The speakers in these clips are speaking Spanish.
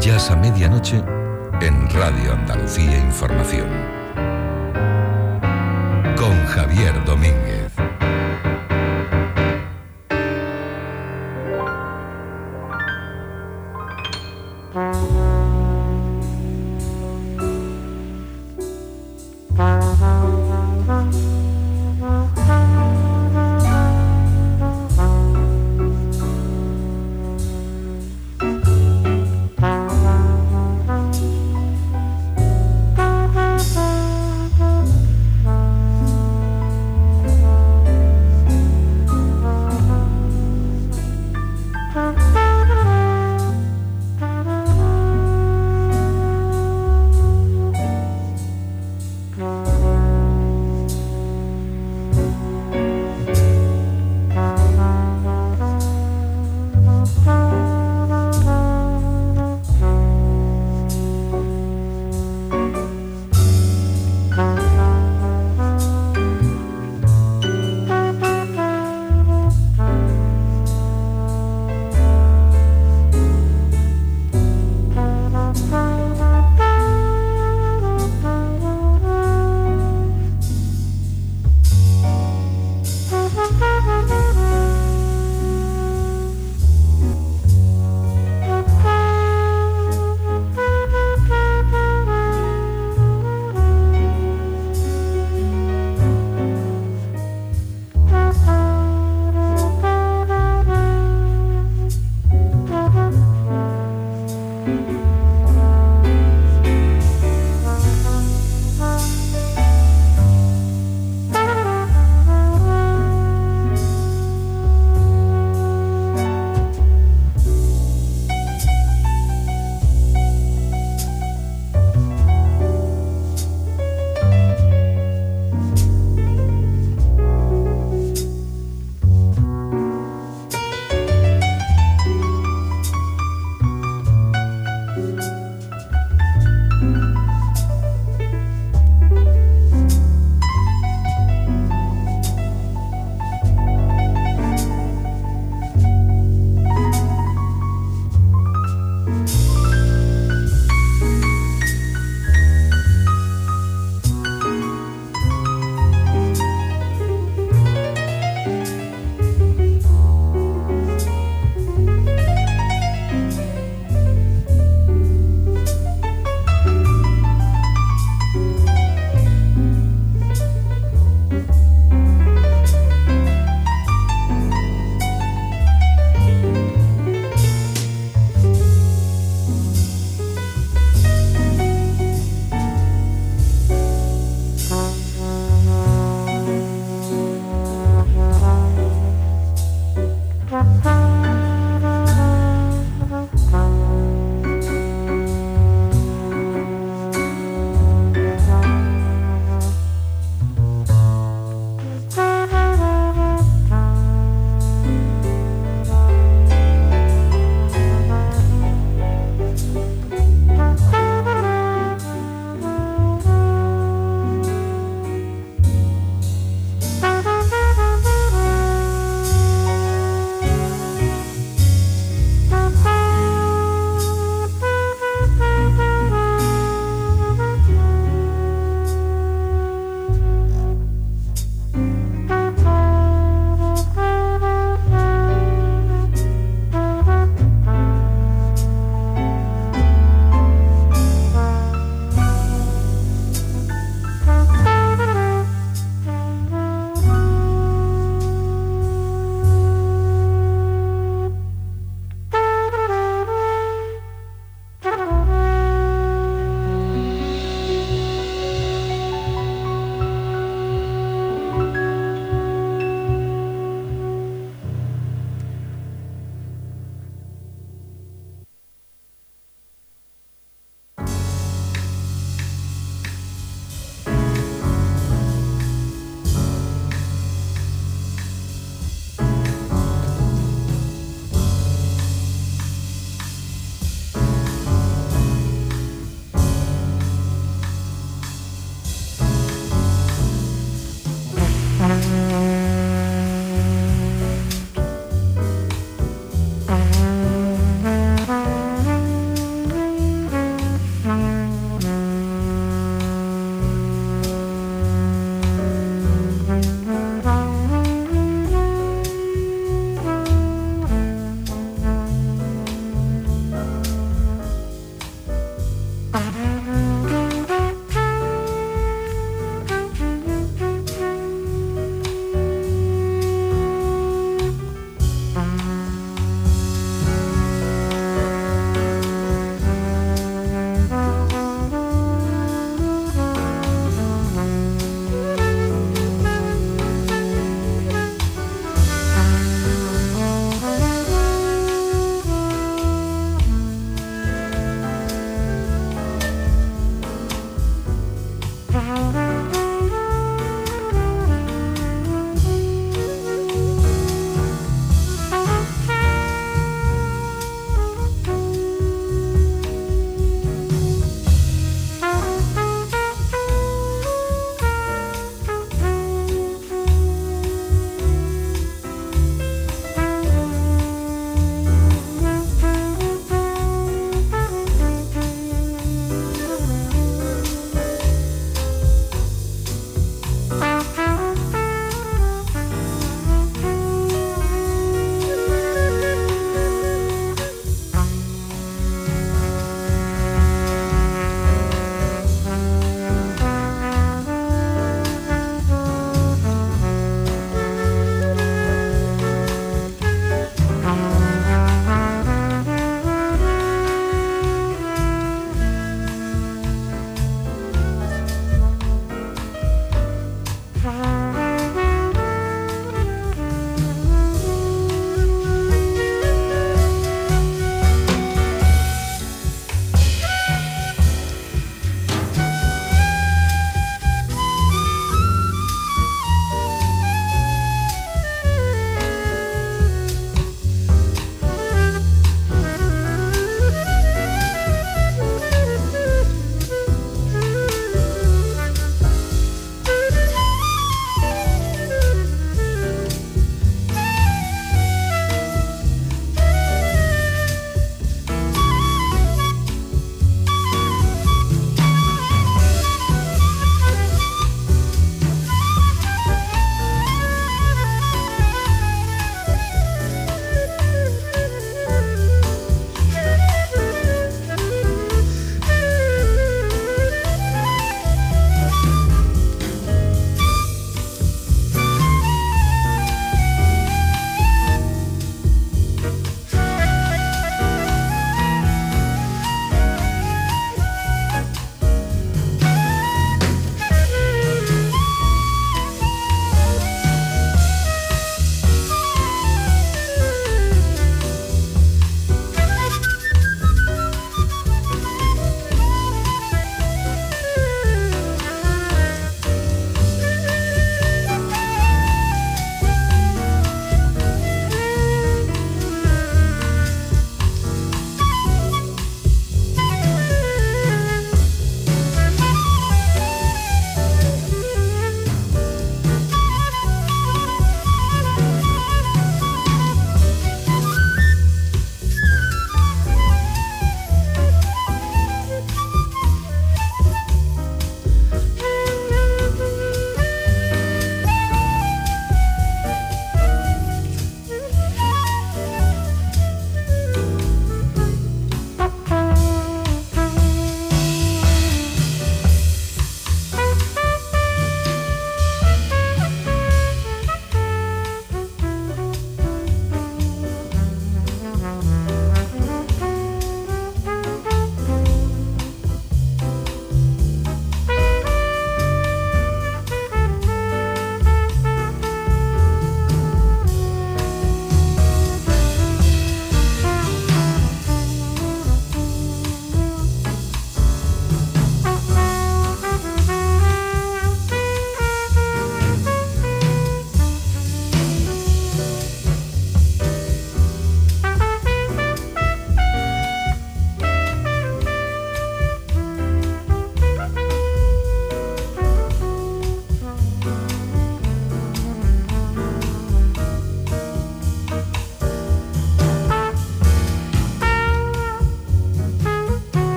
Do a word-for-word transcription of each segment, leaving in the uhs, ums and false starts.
Jazz a medianoche en Radio Andalucía Información. Con Javier Domínguez.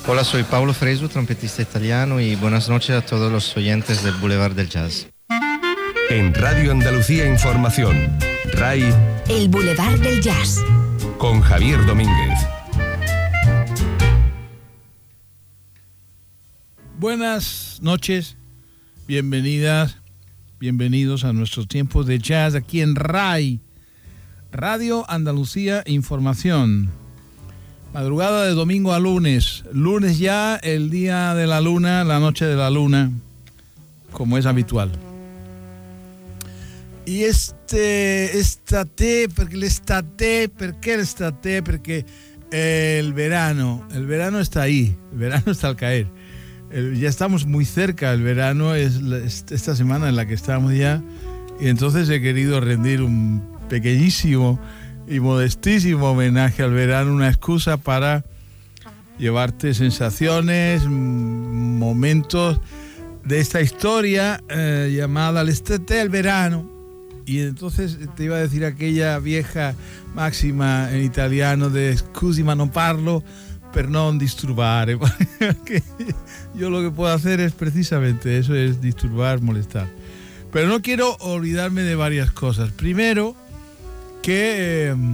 Hola, soy Pablo Fresu, trompetista italiano, y buenas noches a todos los oyentes del Boulevard del Jazz. En Radio Andalucía Información, R A I, El Boulevard del Jazz, con Javier Domínguez. Buenas noches, bienvenidas, bienvenidos a nuestro tiempo de jazz aquí en R A I, Radio Andalucía Información. Madrugada de domingo a lunes, lunes ya el día de la luna, la noche de la luna, como es habitual. Y este, estate, perché l'estate, perché l'estate, porque el verano, el verano está ahí, el verano está al caer. El, ya estamos muy cerca, el verano es esta semana en la que estamos ya, y entonces he querido rendir un pequeñísimo y modestísimo homenaje al verano, una excusa para llevarte sensaciones, momentos de esta historia eh, llamada l'estate, el verano. Y entonces te iba a decir aquella vieja máxima en italiano de scusi ma non parlo per non disturbare. Yo lo que puedo hacer es precisamente eso, es disturbar, molestar. Pero no quiero olvidarme de varias cosas. Primero, que... Eh,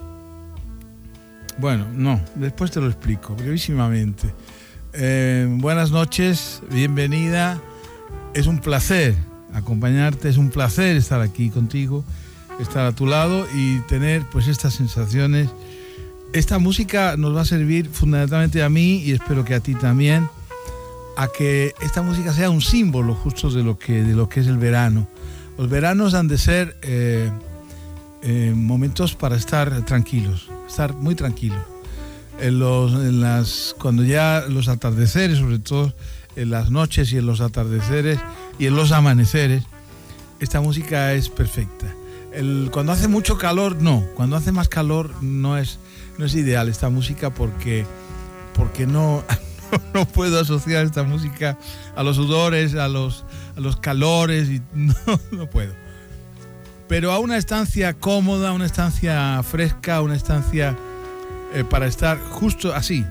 bueno, no, después te lo explico, brevísimamente. Eh, buenas noches, bienvenida. Es un placer acompañarte, es un placer estar aquí contigo, estar a tu lado y tener pues estas sensaciones. Esta música nos va a servir fundamentalmente a mí, y espero que a ti también, a que esta música sea un símbolo justo de lo que, de lo que es el verano. Los veranos han de ser eh, eh, momentos para estar tranquilos, estar muy tranquilos. En los, en las, cuando ya los atardeceres, sobre todo en las noches y en los atardeceres y en los amaneceres, esta música es perfecta. El, cuando hace mucho calor, no. Cuando hace más calor no es, no es ideal esta música, porque, porque no, no puedo asociar esta música a los sudores, a los, a los calores, y no, no puedo. Pero a una estancia cómoda, una estancia fresca, una estancia eh, para estar justo así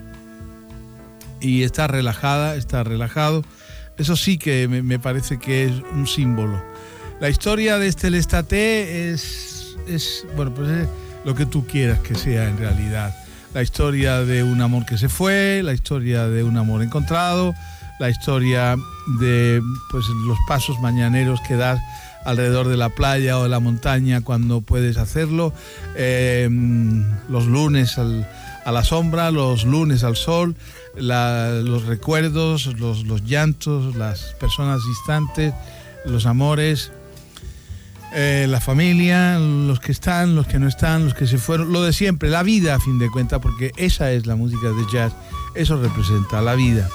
y estar relajada, estar relajado. Eso sí que me, me parece que es un símbolo. La historia de este l'estate es, es, bueno, pues es lo que tú quieras que sea en realidad. La historia de un amor que se fue, la historia de un amor encontrado, la historia de pues los pasos mañaneros que das alrededor de la playa o de la montaña cuando puedes hacerlo, eh, los lunes al, a la sombra, los lunes al sol, la, los recuerdos, los, los llantos, las personas distantes, los amores, eh, la familia, los que están, los que no están, los que se fueron, lo de siempre, la vida a fin de cuentas, porque esa es la música de jazz, eso representa la vida.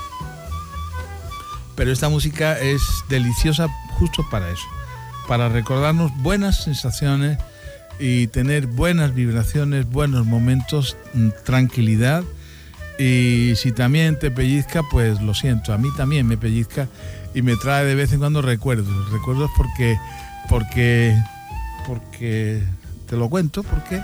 Pero esta música es deliciosa justo para eso, para recordarnos buenas sensaciones y tener buenas vibraciones, buenos momentos, tranquilidad. Y si también te pellizca, pues lo siento, a mí también me pellizca y me trae de vez en cuando recuerdos. Recuerdos porque, porque, porque, te lo cuento, porque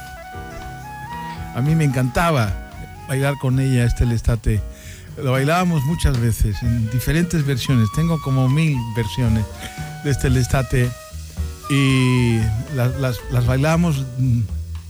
a mí me encantaba bailar con ella este l'estate. Lo bailábamos muchas veces, en diferentes versiones. Tengo como mil versiones de este l'estate y las, las, las bailamos en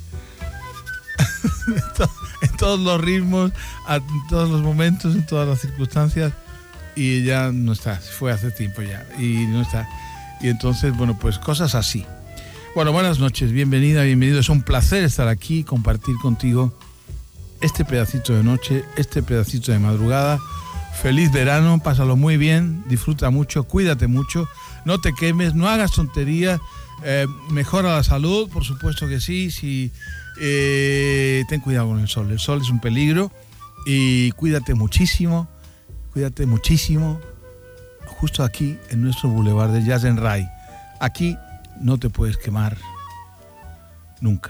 todos los ritmos, en todos los momentos, en todas las circunstancias, y ya no está, fue hace tiempo ya, y no está. Y entonces, bueno, pues cosas así. Bueno, buenas noches, bienvenida, bienvenido. Es un placer estar aquí, compartir contigo este pedacito de noche, este pedacito de madrugada. Feliz verano, pásalo muy bien, disfruta mucho, cuídate mucho, no te quemes, no hagas tonterías, eh, mejora la salud, por supuesto que sí, sí eh, ten cuidado con el sol, el sol es un peligro, y cuídate muchísimo, cuídate muchísimo, justo aquí en nuestro Boulevard del Jazz en R A I. Aquí no te puedes quemar nunca.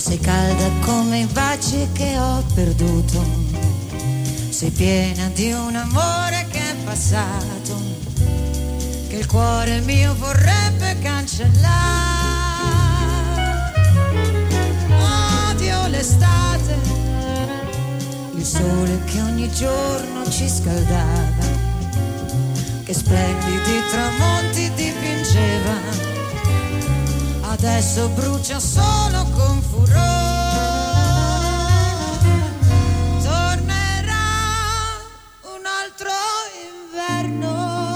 Sei calda come i baci che ho perduto, sei piena di un amore che è passato, che il cuore mio vorrebbe cancellare. Odio l'estate, il sole che ogni giorno ci scaldava, che splendidi tramonti dipingeva, adesso brucia solo con furore. Tornerà un altro inverno,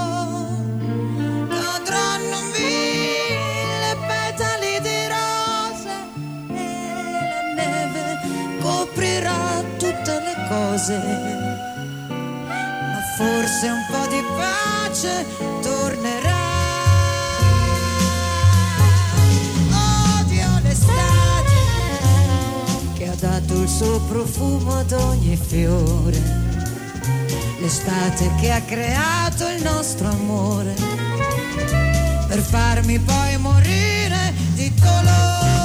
cadranno mille petali di rose e la neve coprirà tutte le cose, ma forse un po' di pace tornerà. Che ha dato il suo profumo ad ogni fiore, l'estate che ha creato il nostro amore, per farmi poi morire di dolore.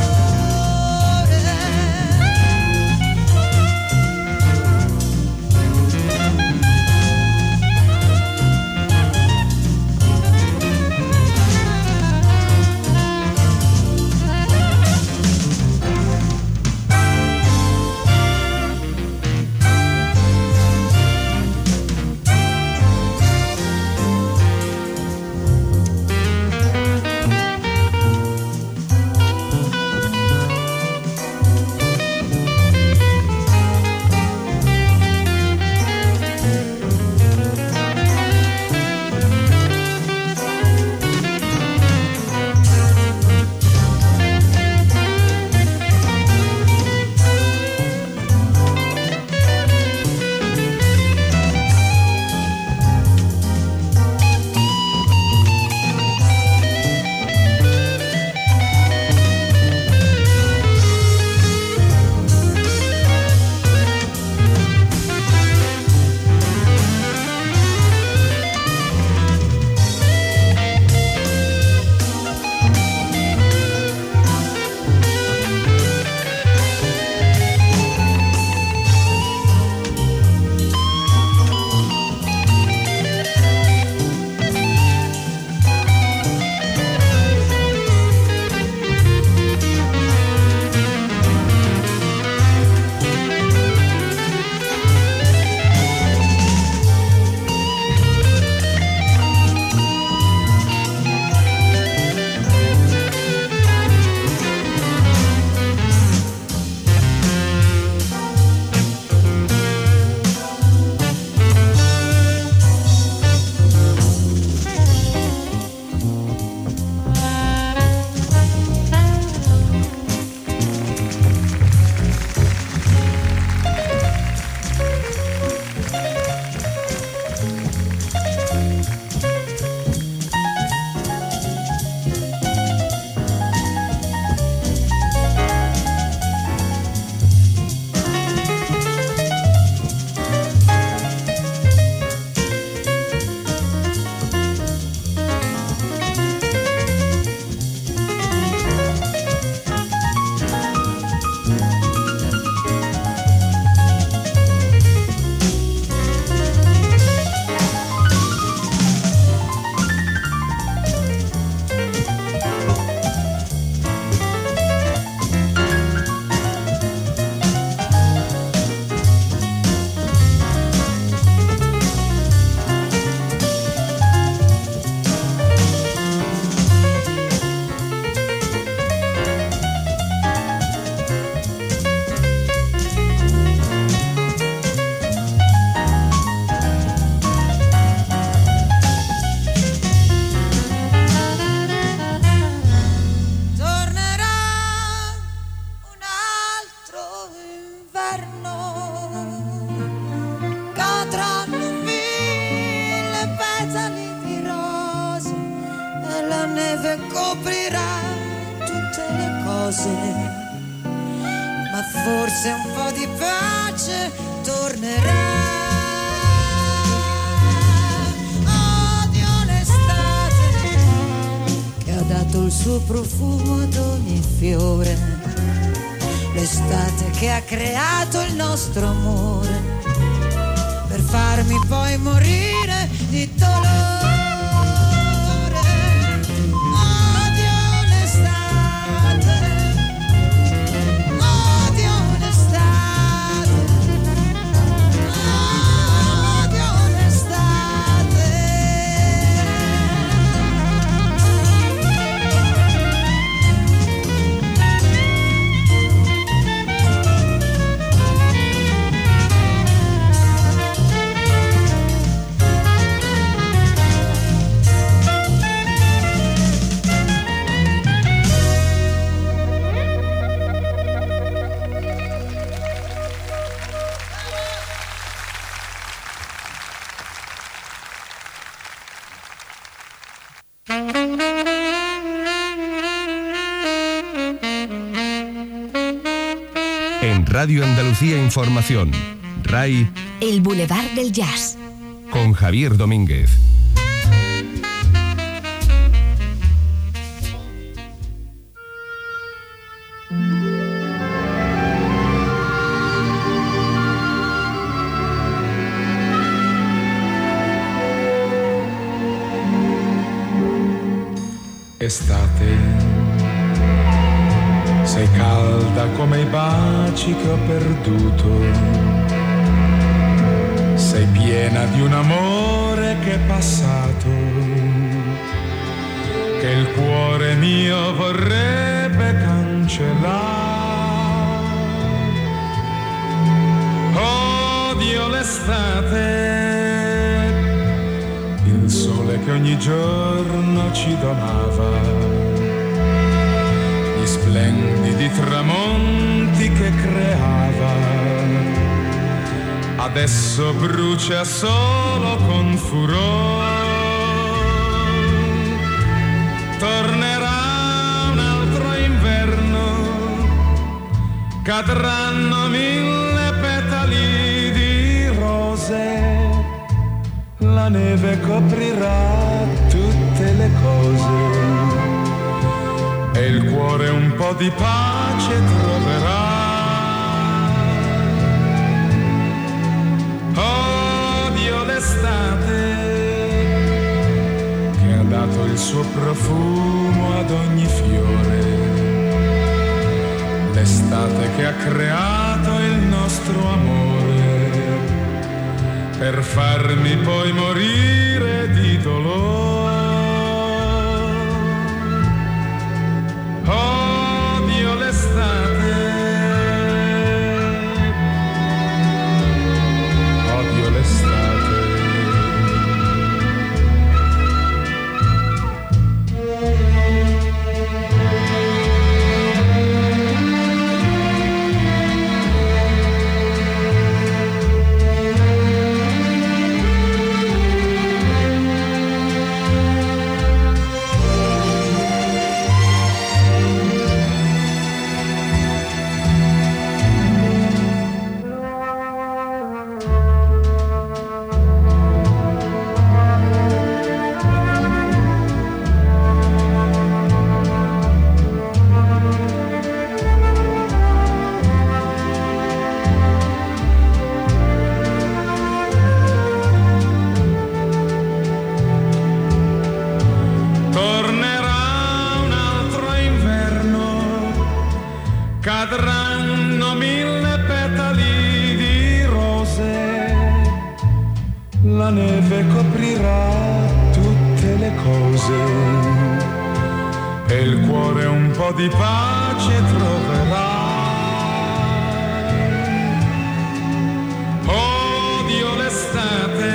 cose, ma forse un po' di pace tornerà. Odio l'estate che ha dato il suo profumo ad ogni fiore, l'estate che ha creato il nostro amore, per farmi poi morire di dolore. En Radio Andalucía Información, RAI, El Boulevard del Jazz, con Javier Domínguez. Estate, sei calda come i baci che ho perduto, sei piena di un amore che è passato, che il cuore mio vorrebbe cancellare. Odio l'estate, il sole che ogni giorno ci donava, gli splendidi tramonti che creava, adesso brucia solo con furore. Tornerà un altro inverno, cadranno mille petali di rose, la neve coprirà tutte le cose e il cuore un po' di pace troverà. Odio l'estate che ha dato il suo profumo ad ogni fiore, l'estate che ha creato il nostro amore, per farmi poi morire di dolore. Odio l'estate, odio l'estate. Cadranno mille petali di rose, la neve coprirà tutte le cose e il cuore un po' di pace troverà. Odio l'estate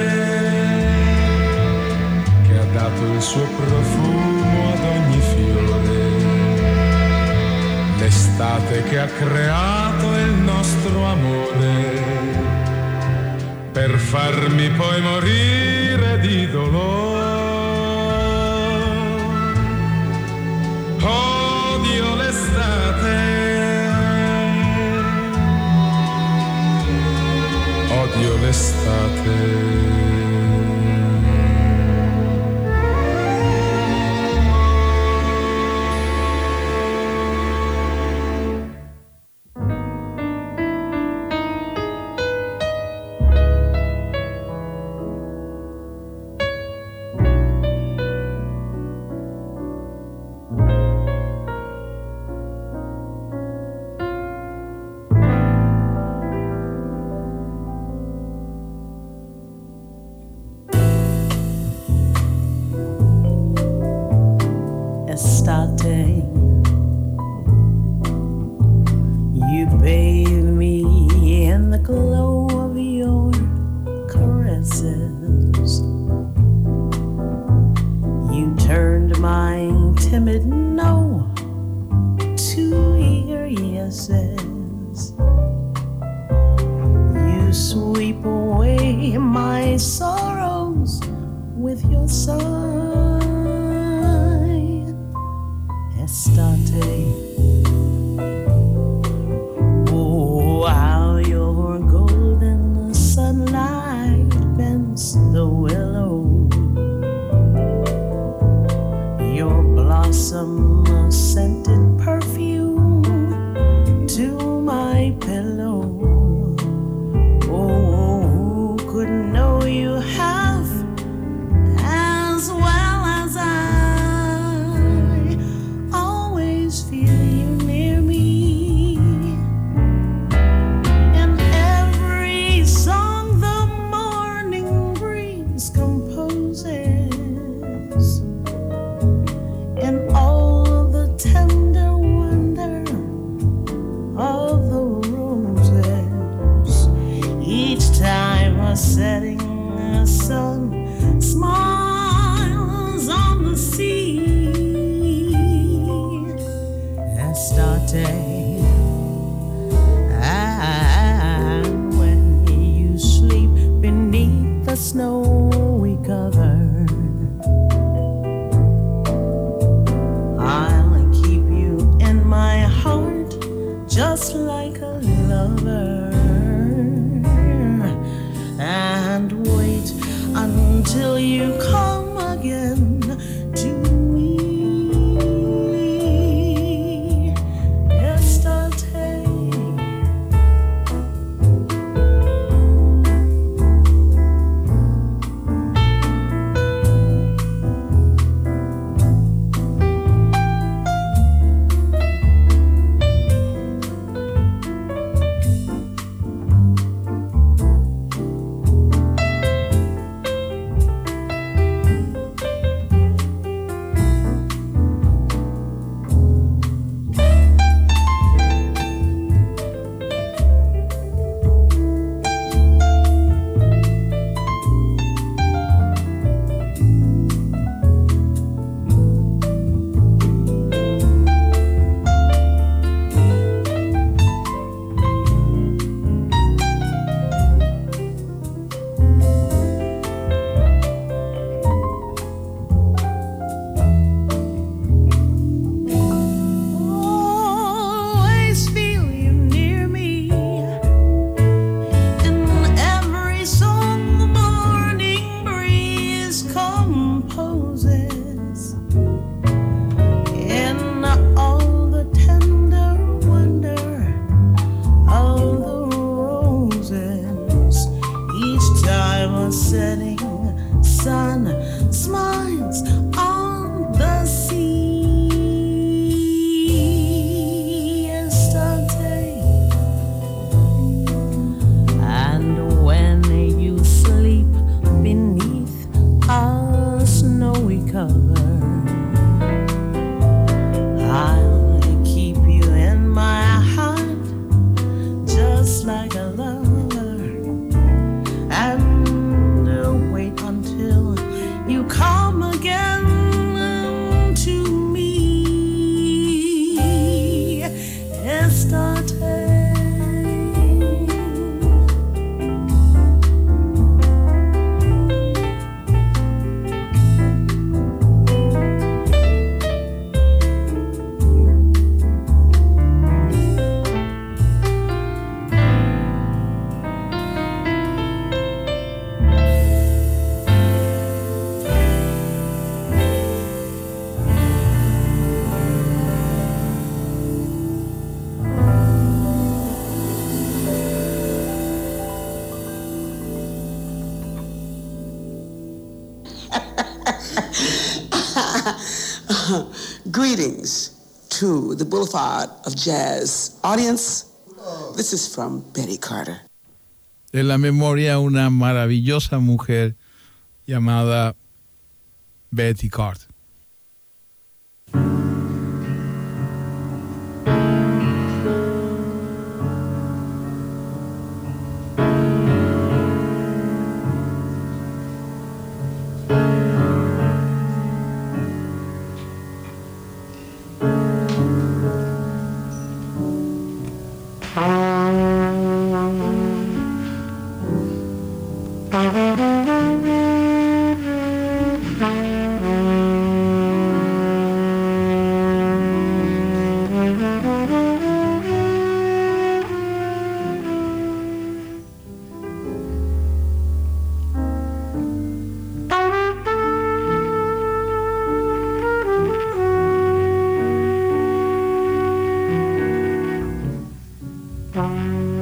che ha dato il suo profumo ad ogni fiore, l'estate che ha creato il nostro amore, per farmi poi morire di dolore. Odio l'estate, odio l'estate. bathe me in the glow of your caresses. You turned my timid no to eager yeses. You sweep away my sorrows with your sigh. Estate. Oh, how your golden sunlight bends the willow. Your blossom scented perfume to my pillow. Oh, who could know you half as well as I? Always feel you near me. In every song the morning breeze composes, in all the tender wonder of the roses. Each time a setting sun smiles on the sea. Estate. And when you sleep beneath the snowy cover, I'll keep you in my heart just like a lover, and wait until you come again to me. Estate. Always feel you near me. In every song the morning breeze composes, in all the tender wonder of the roses. Each time a setting sun smiles on the sea. Estate. And when you sleep beneath a snowy cover, I'll keep you in my heart just like a lover, and uh, wait until you come again to me. Estate. Greetings to the Boulevard of Jazz audience. This is from Betty Carter. De la memoria una maravillosa mujer llamada Betty Carter. Bye.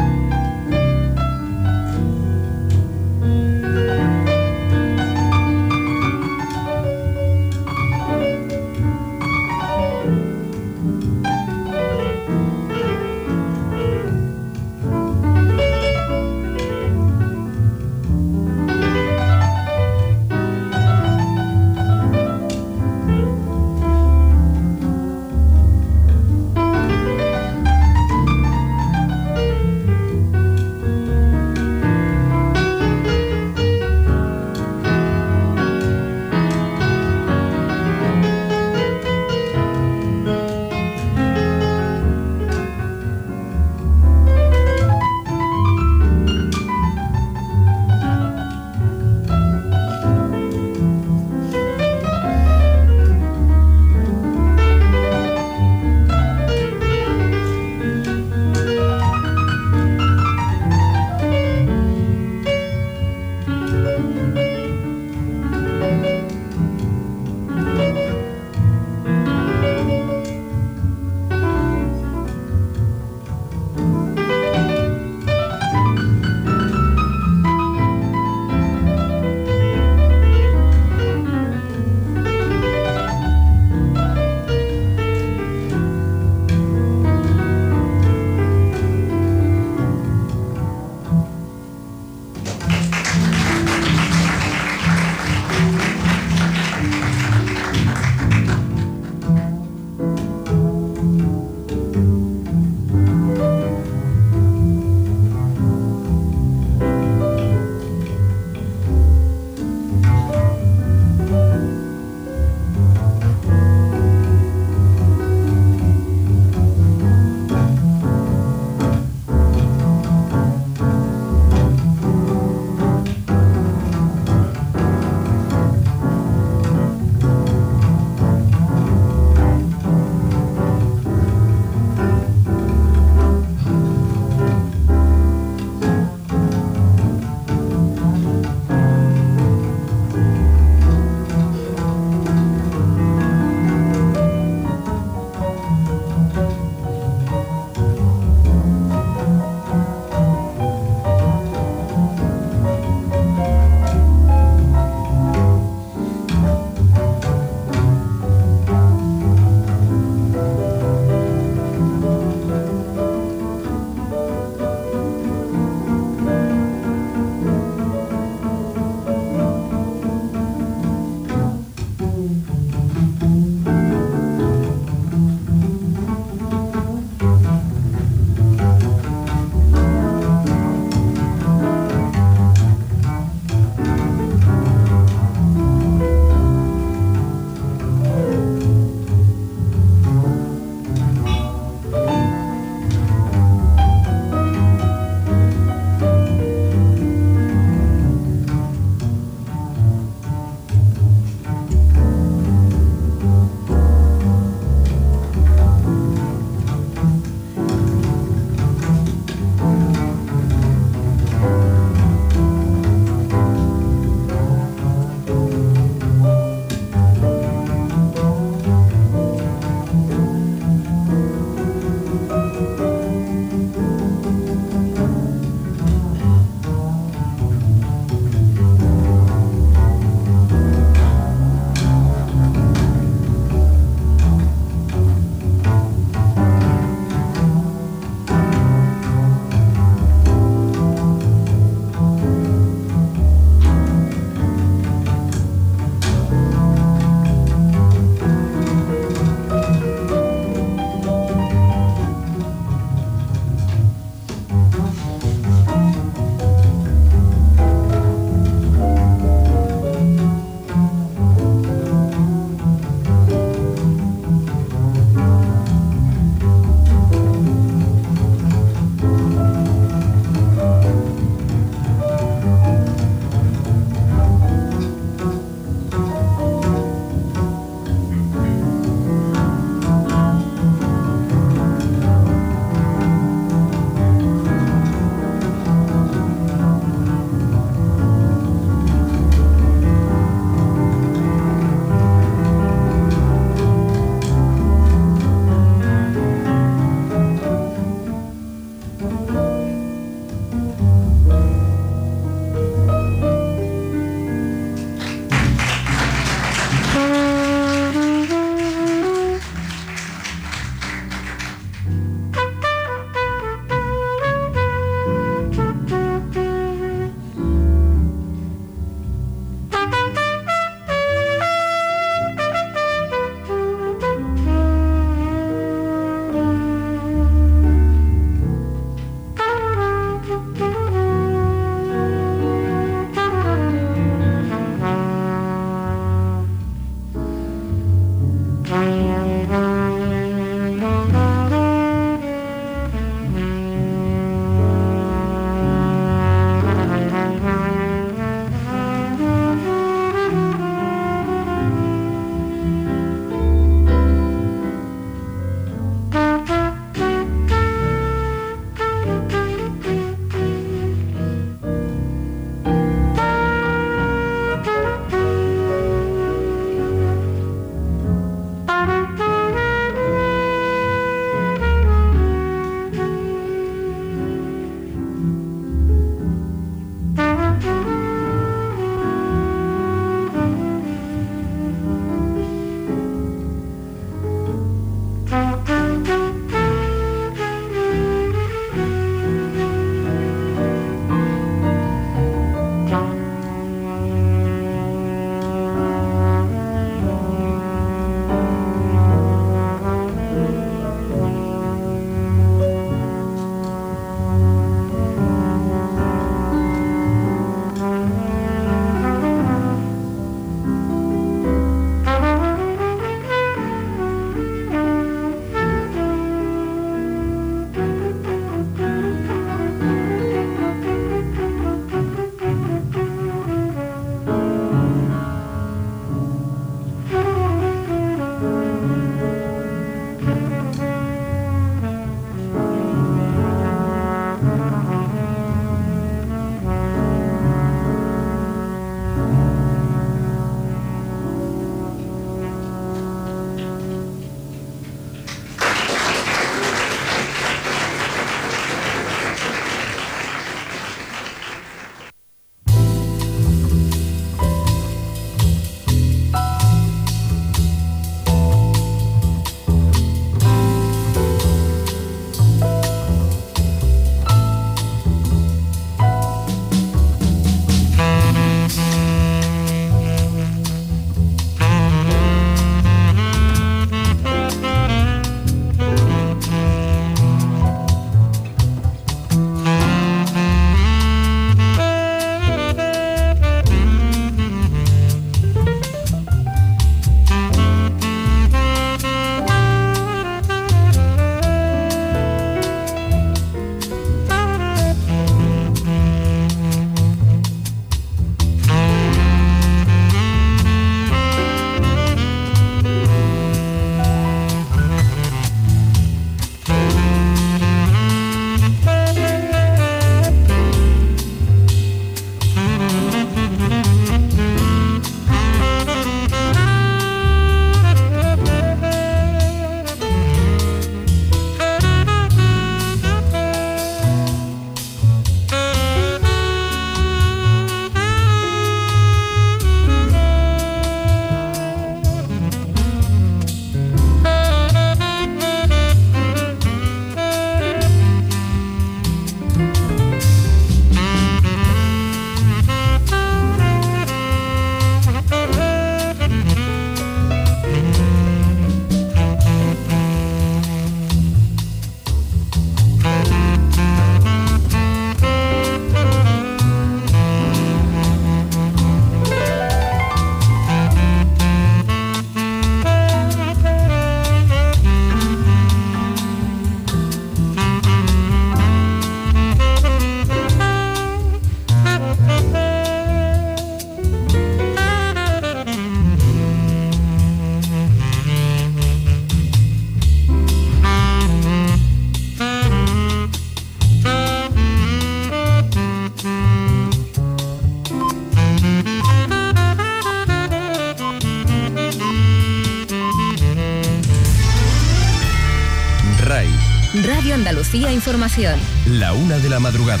Andalucía Información. La una de la madrugada.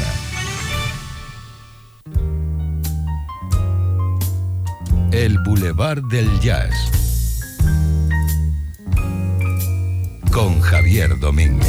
El Boulevard del Jazz. Con Javier Domínguez.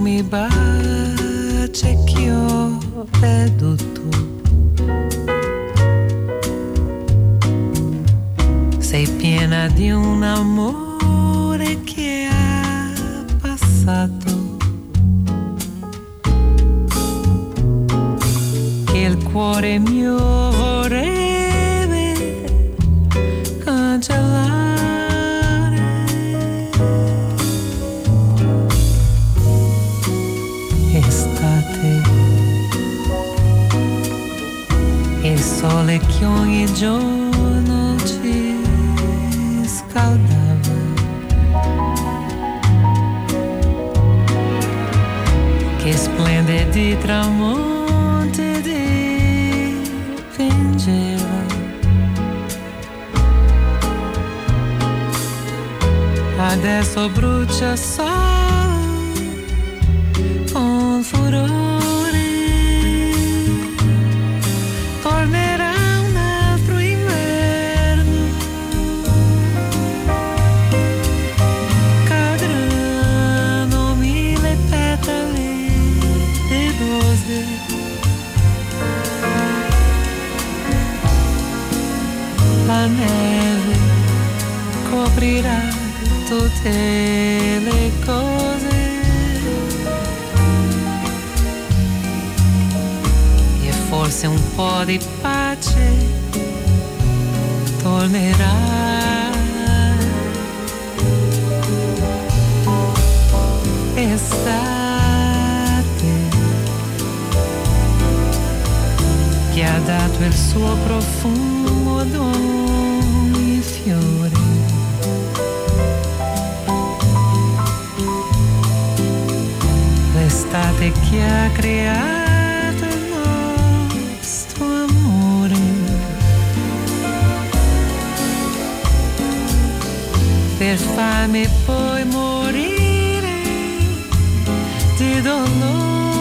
mi baci che ho perduto. Sei piena di un amore che ha passato, che il cuore mio vorrebbe cancellare. Estate, il sole che ogni giorno ci scaldava, che splendidi tramonti dipingeva. Adesso brucia solo con furore, tornerà un altro inverno, cadranno mille petali di rose, la neve coprirà tutte le cose e forse un po' di pace tornerà. Estate che ha dato il suo profumo ad ogni fiore, l'estate che ha creato il nostro amore, per farmi poi morire di dolore.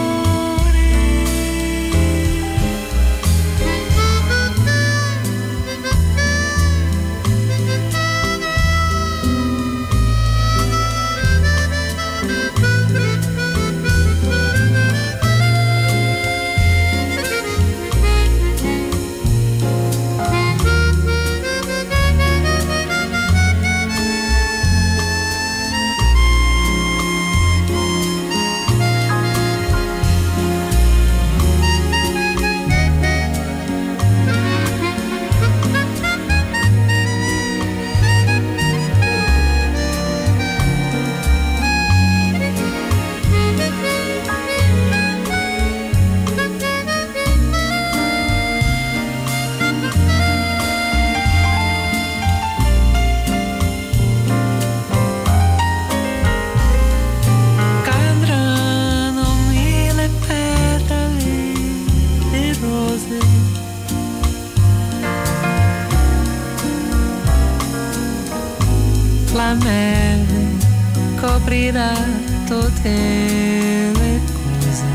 La neve coprirà tutte le cose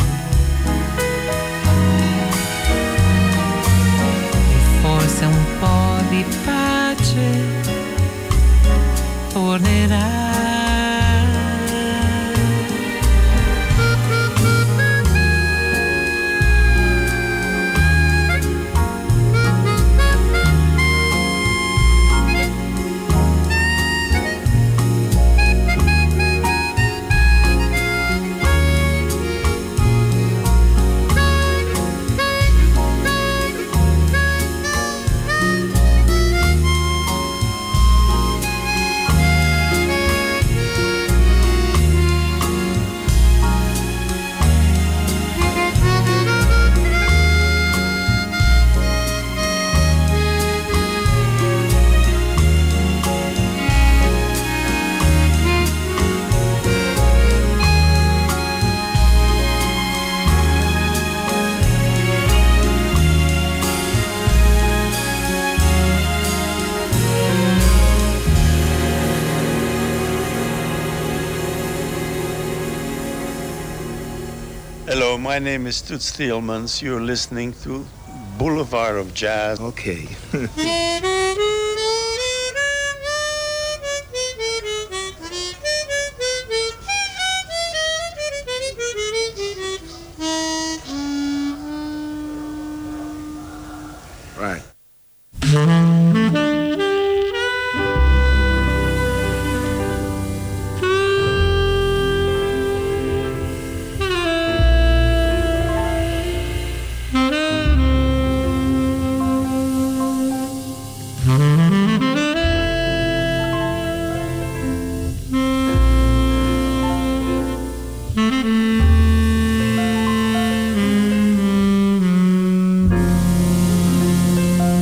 e forse un po' di pace tornerà. Hello, my name is Toots Thielmans. You're listening to Boulevard of Jazz. Okay. Right. Mm-hmm.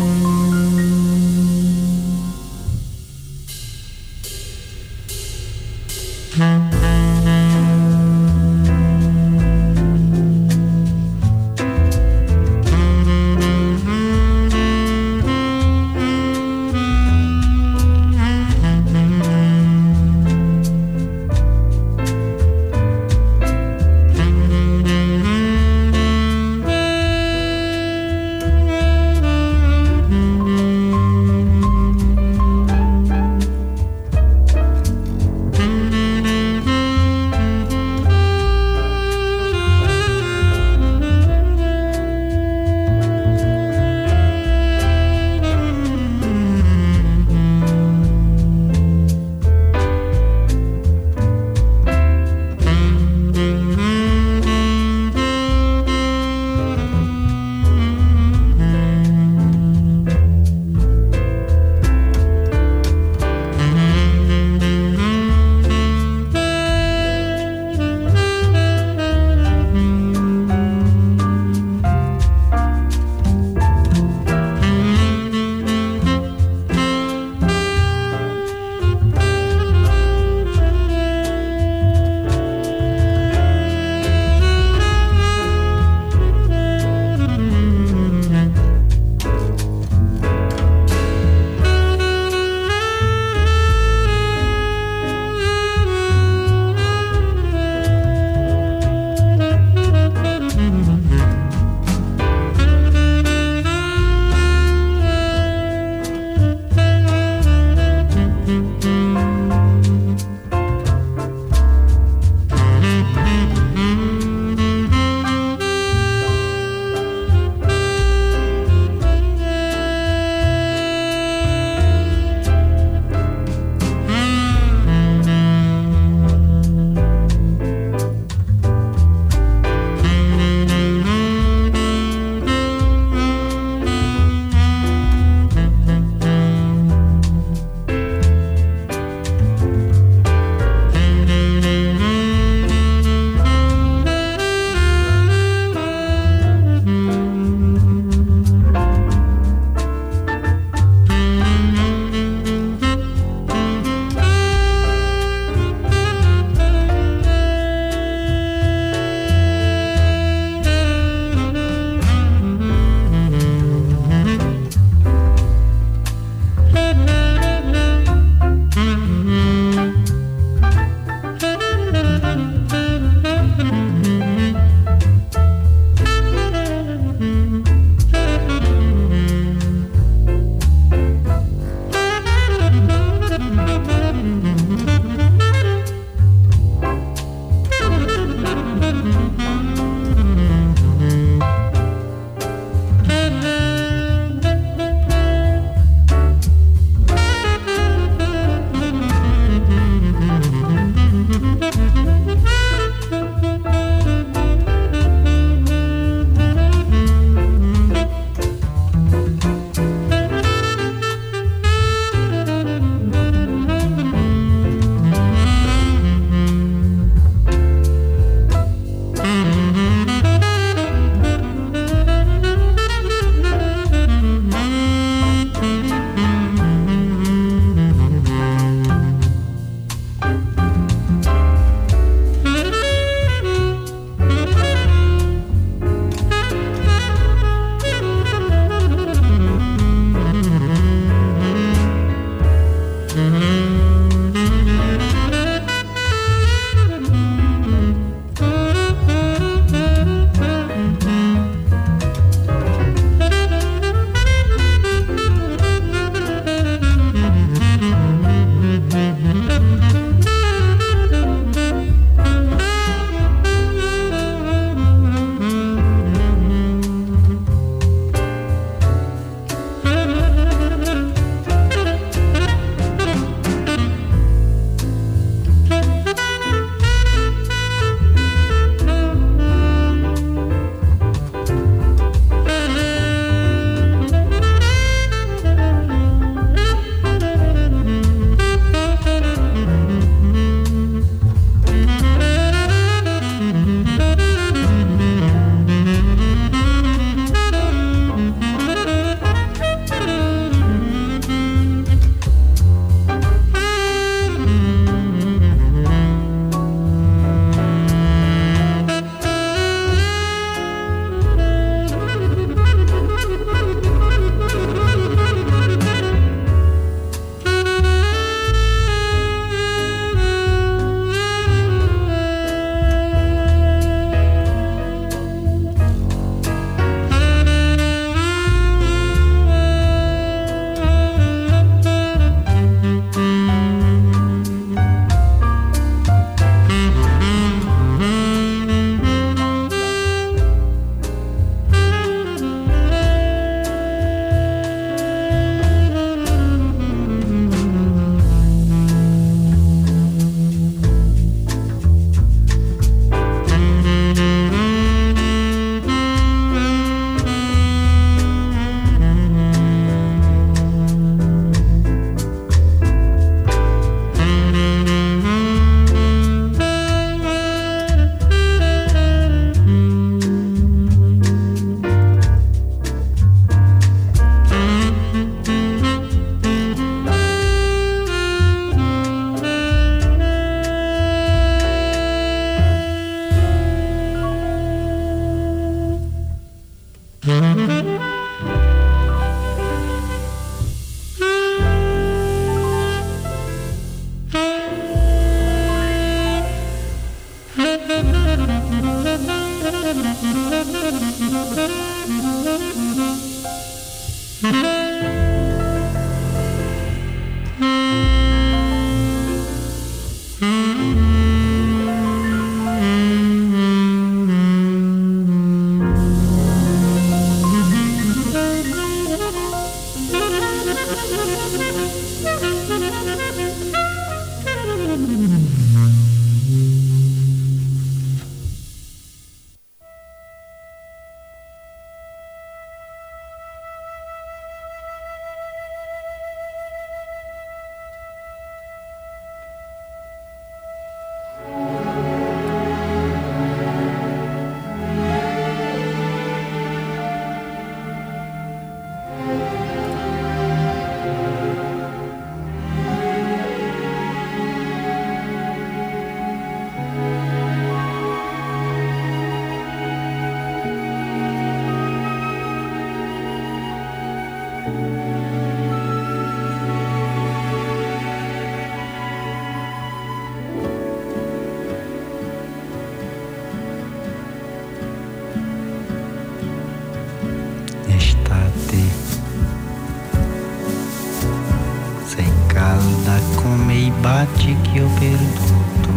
Bate che ho perduto,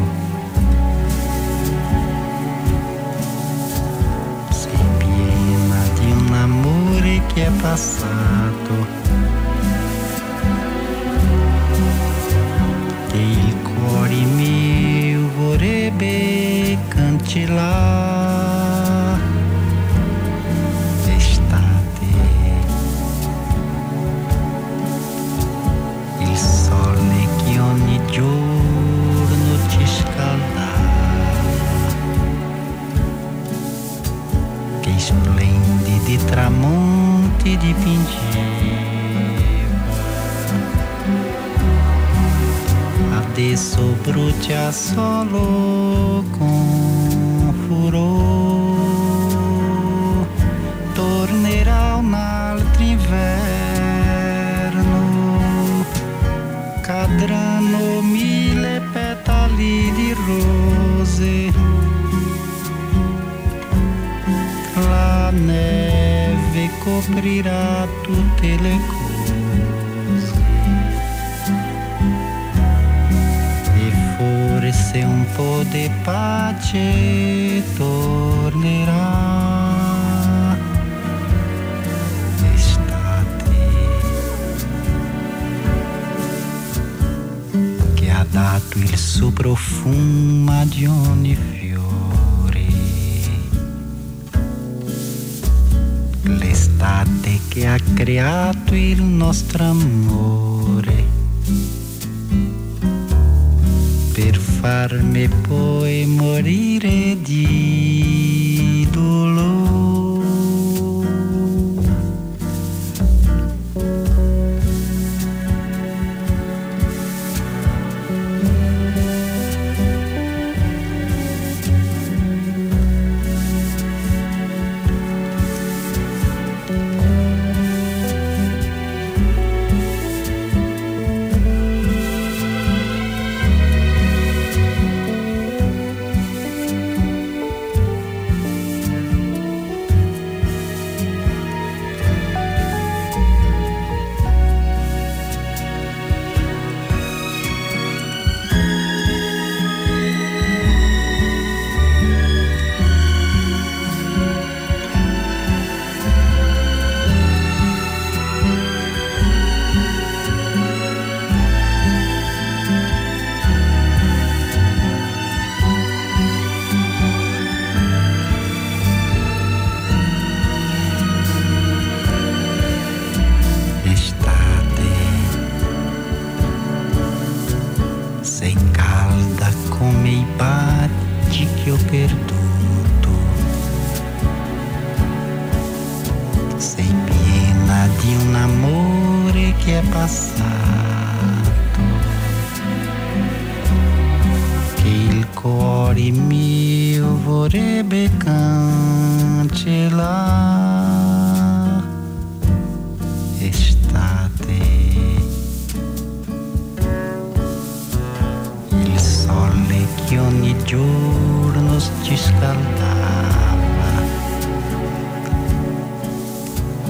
sei piena di un amore che è passato, che il cuore mio vorrebbe cancellare. Estate, il sole che ogni giorno ci scaldava, che splendidi tramonti dipingeva, adesso brucia solo con furore, tornerà un altro inverno, cadranno mille petali di rose, la neve coprirà tutte le cose e forse un po' di pace tornerà. Ha dato il suo profumo a ogni fiore, l'estate che ha creato il nostro amore, per farmi poi morire di dolore. Vorrebbe cancellare.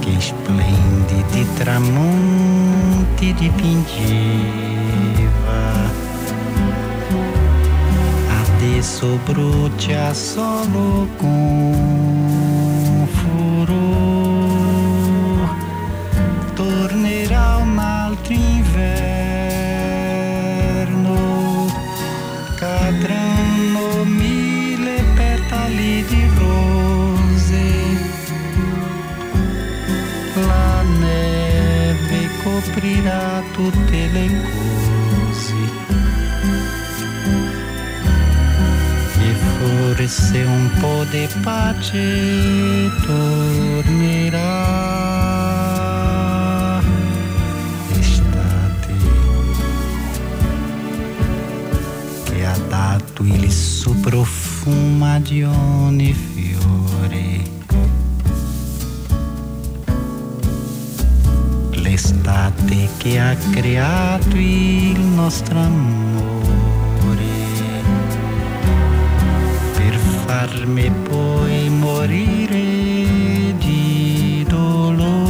che splendidi tramonti dipingeva. Adesso brucia solo con furore. Tornerà un altro inverno, cadranno mille petali di rose, la neve coprirà tutte le cose e forse un po' di pace tornerà. Ha dato il suo profumo di ogni fiore, l'estate che ha creato il nostro amore, per farmi poi morire di dolore.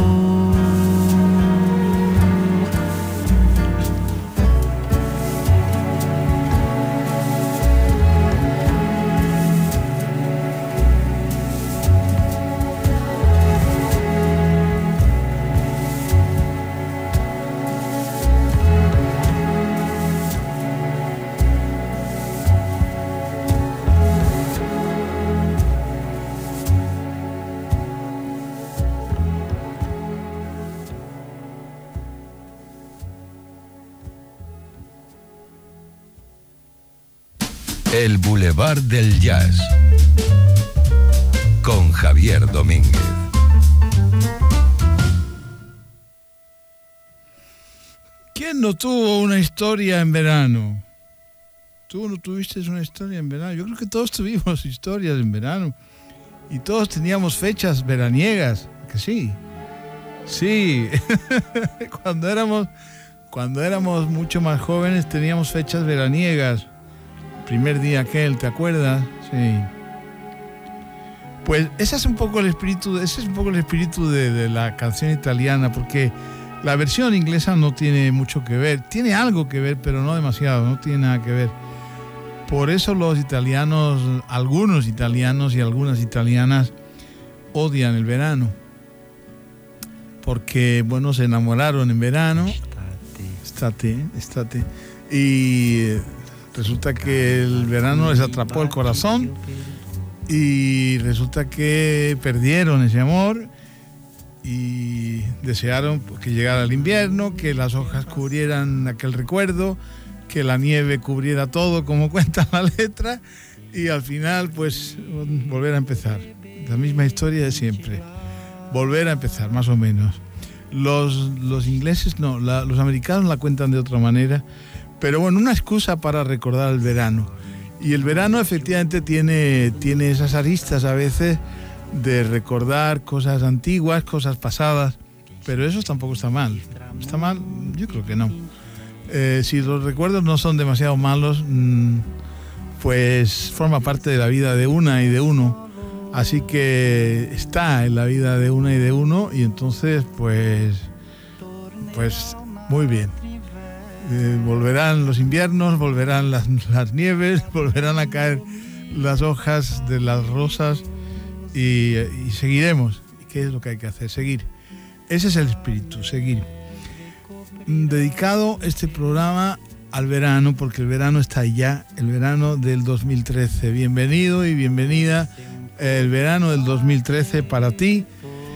El Boulevard del Jazz con Javier Domínguez. ¿Quién no tuvo una historia en verano? ¿Tú no tuviste una historia en verano? Yo creo que todos tuvimos historias en verano y todos teníamos fechas veraniegas, que sí. Sí, cuando éramos, cuando éramos mucho más jóvenes teníamos fechas veraniegas. Primer día aquel, ¿te acuerdas? Sí. Pues ese es un poco el espíritu, ese es un poco el espíritu de, de la canción italiana, porque la versión inglesa no tiene mucho que ver, tiene algo que ver, pero no demasiado, no tiene nada que ver. Por eso los italianos, algunos italianos y algunas italianas odian el verano, porque bueno, se enamoraron en verano, estate, estate, y resulta que el verano les atrapó el corazón y resulta que perdieron ese amor y desearon que llegara el invierno, que las hojas cubrieran aquel recuerdo, que la nieve cubriera todo como cuenta la letra y al final pues volver a empezar. La misma historia de siempre. Volver a empezar, más o menos. Los, los ingleses no, la, los americanos la cuentan de otra manera. Pero bueno, una excusa para recordar el verano. Y el verano efectivamente tiene, tiene esas aristas a veces de recordar cosas antiguas, cosas pasadas, pero eso tampoco está mal. ¿Está mal? Yo creo que no. Eh, si los recuerdos no son demasiado malos, mmm, pues forma parte de la vida de una y de uno. Así que está en la vida de una y de uno y entonces pues, pues muy bien. Eh, volverán los inviernos, volverán las, las nieves, volverán a caer las hojas de las rosas y, y seguiremos. ¿Qué es lo que hay que hacer? Seguir. Ese es el espíritu, seguir. Dedicado este programa al verano, porque el verano está ya, el verano del dos mil trece. Bienvenido y bienvenida el verano del dos mil trece para ti.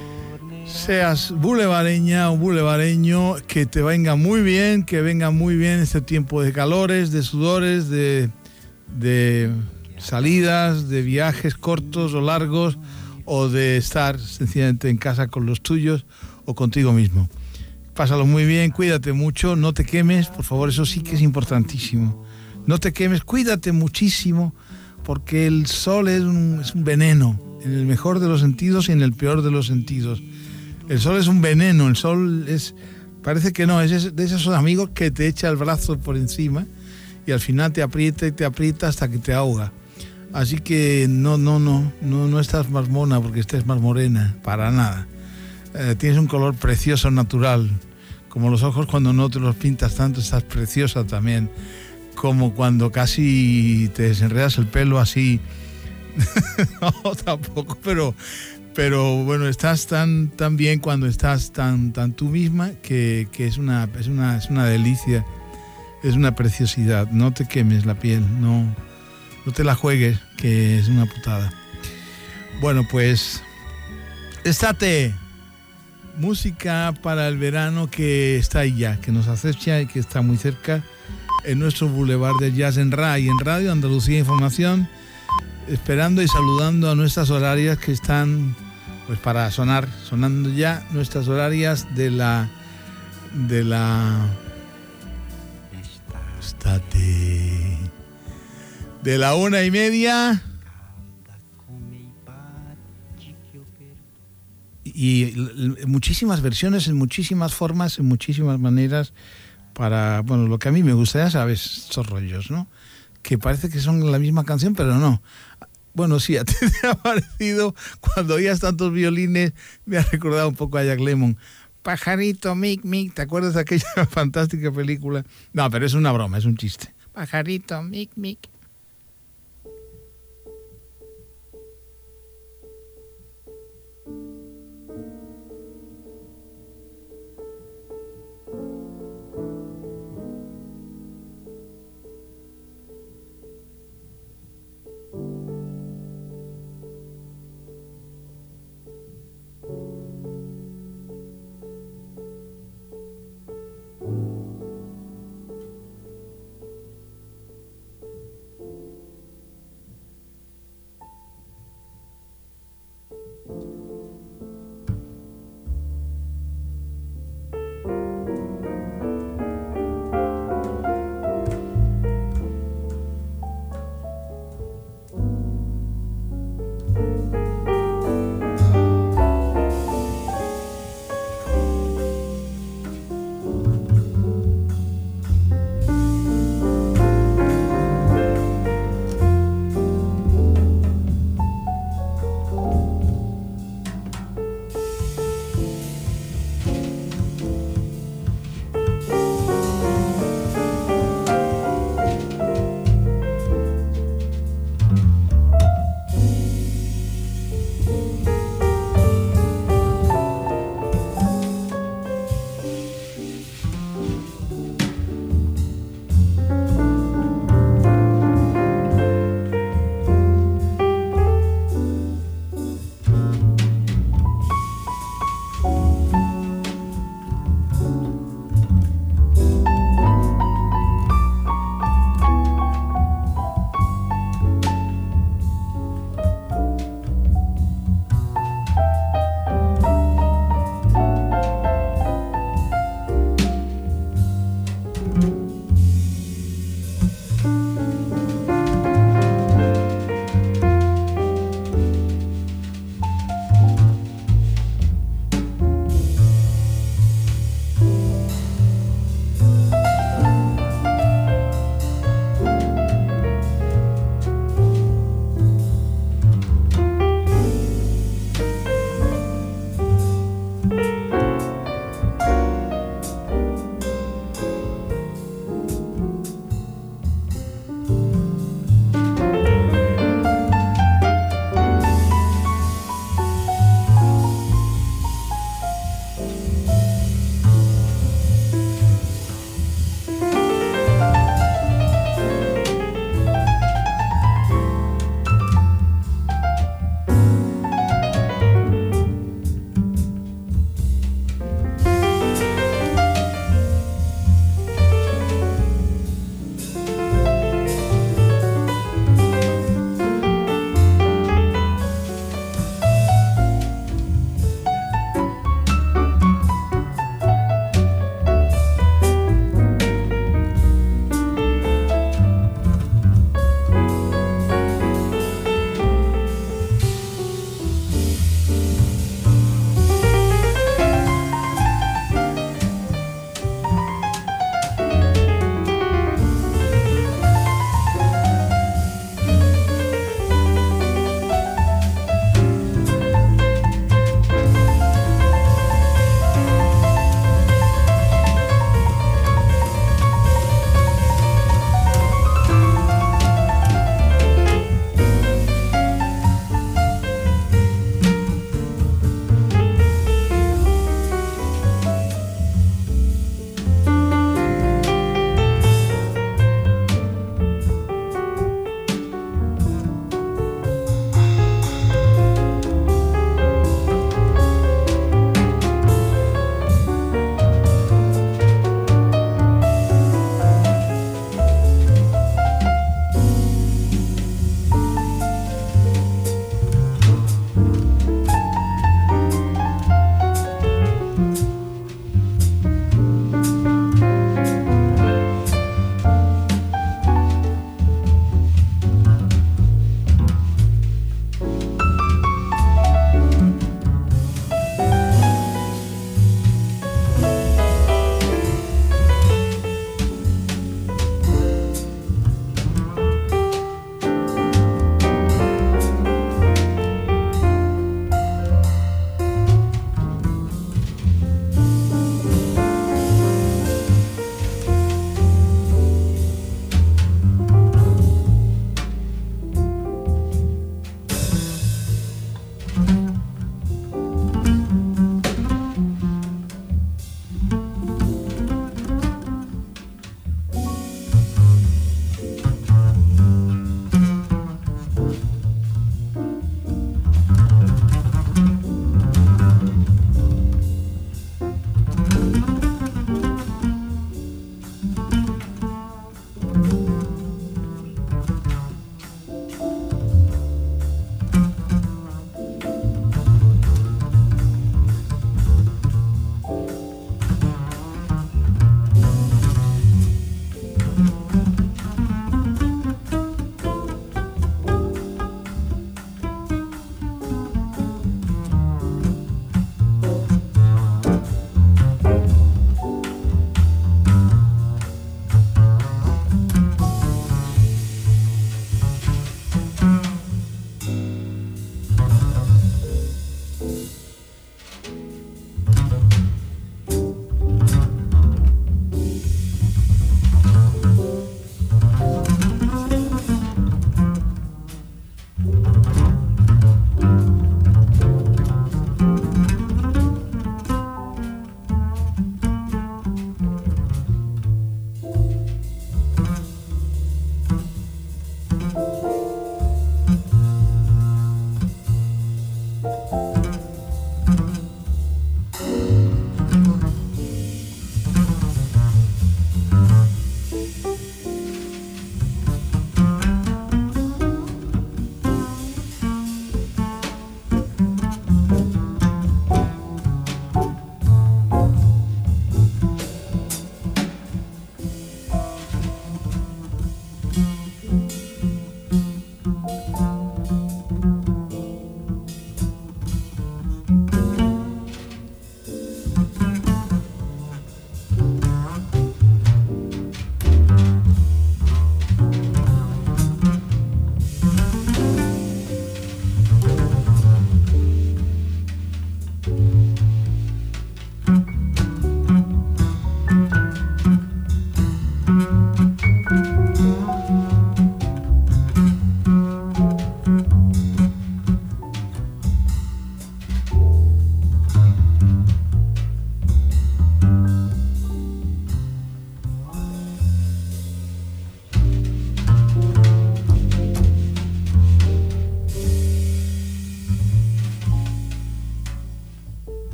Seas boulevareña o boulevareño, que te venga muy bien, que venga muy bien este tiempo de calores, de sudores, de, de salidas, de viajes cortos o largos, o de estar sencillamente en casa con los tuyos o contigo mismo. Pásalo muy bien, cuídate mucho, no te quemes, por favor, eso sí que es importantísimo. No te quemes, cuídate muchísimo, porque el sol es un, es un veneno, en el mejor de los sentidos y en el peor de los sentidos. El sol es un veneno, el sol es, parece que no, es de esos amigos que te echa el brazo por encima y al final te aprieta y te aprieta hasta que te ahoga. Así que no, no, no, no, no estás más mona porque estés más morena, para nada. Eh, tienes un color precioso, natural. Como los ojos cuando no te los pintas tanto, estás preciosa también. Como cuando casi te desenredas el pelo así. No, tampoco, pero, pero bueno, estás tan, tan bien cuando estás tan, tan tú misma que, que es, una, es, una, es una delicia, es una preciosidad. No te quemes la piel, no, no te la juegues, que es una putada. Bueno, pues, estate. Música para el verano que está ahí ya, que nos acecha y que está muy cerca en nuestro Boulevard del Jazz en RAI, en Radio Andalucía Información, esperando y saludando a nuestras horarias que están pues para sonar, sonando ya nuestras horarias de la de la estate de la una y media y muchísimas versiones, en muchísimas formas, en muchísimas maneras, para, bueno, lo que a mí me gusta, ya sabes, estos rollos, ¿no? Que parece que son la misma canción, pero no. Bueno, sí, a ti te ha parecido, cuando oías tantos violines, me ha recordado un poco a Jack Lemmon. Pajarito, mic, mic, ¿te acuerdas de aquella fantástica película? No, pero es una broma, es un chiste. Pajarito, mic, mic.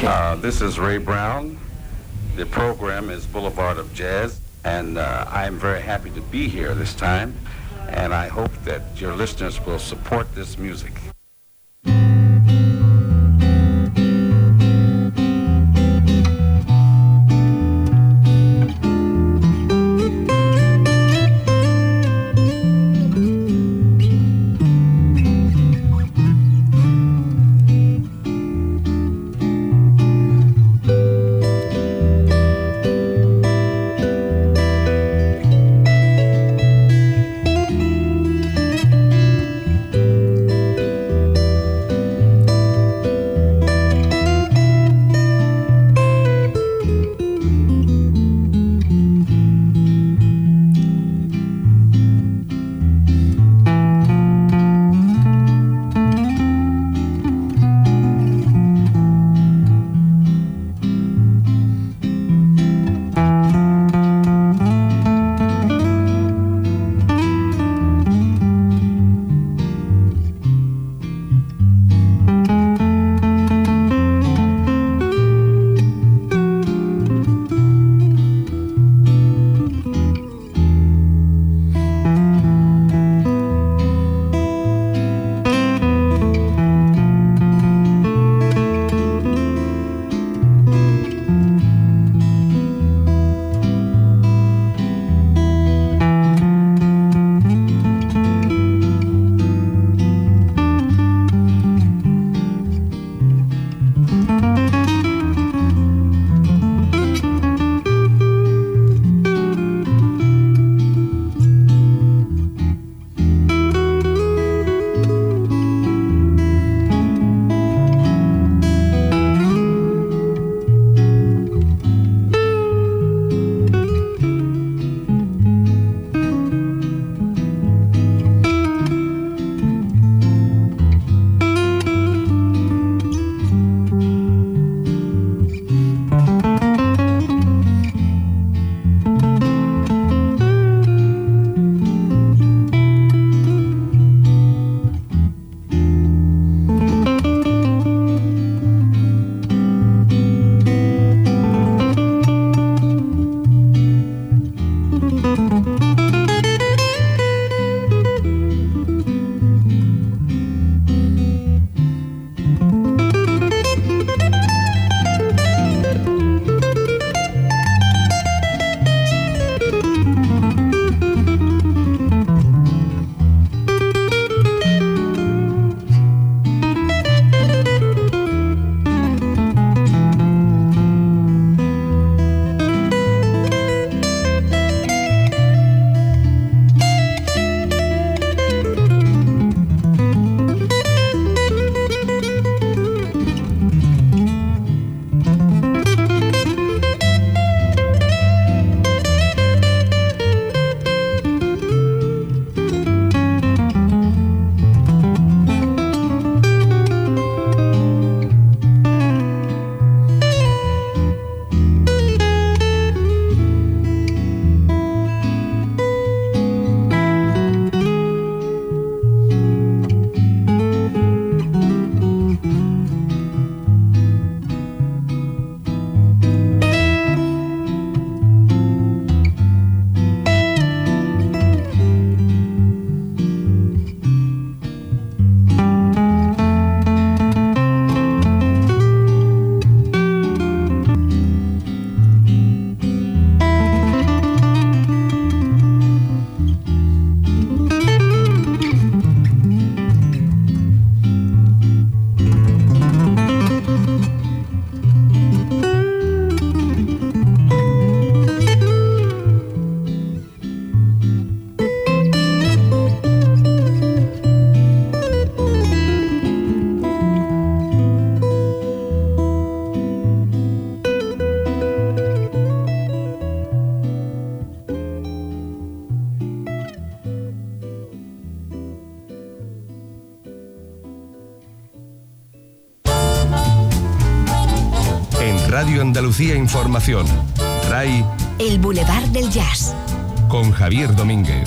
Uh, this is Ray Brown. The program is Boulevard of Jazz, and uh, I'm very happy to be here this time, and I hope that your listeners will support this music. Radio Andalucía Información. R A I. El Boulevard del Jazz. Con Javier Domínguez.